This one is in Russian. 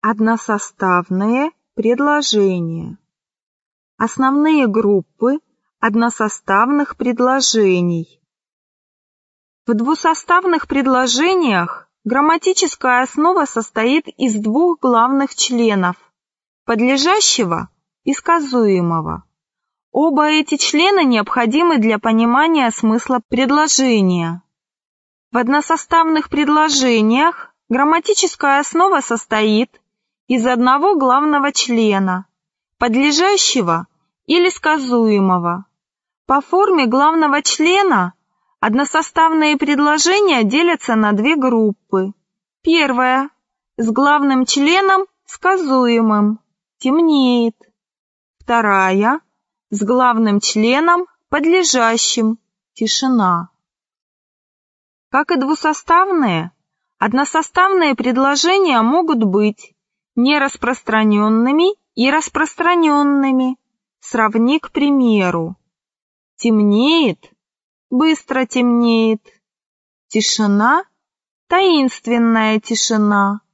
Односоставные предложения. Основные группы односоставных предложений. В двусоставных предложениях грамматическая основа состоит из двух главных членов – подлежащего и сказуемого. Оба эти члена необходимы для понимания смысла предложения. В односоставных предложениях грамматическая основа состоит из одного главного члена – подлежащего или сказуемого. По форме главного члена односоставные предложения делятся на две группы. Первая – с главным членом сказуемым – темнеет. Вторая – с главным членом подлежащим – тишина. Как и двусоставные, односоставные предложения могут быть нераспространенными и распространенными. Сравни, к примеру. Темнеет, быстро темнеет. Тишина, таинственная тишина.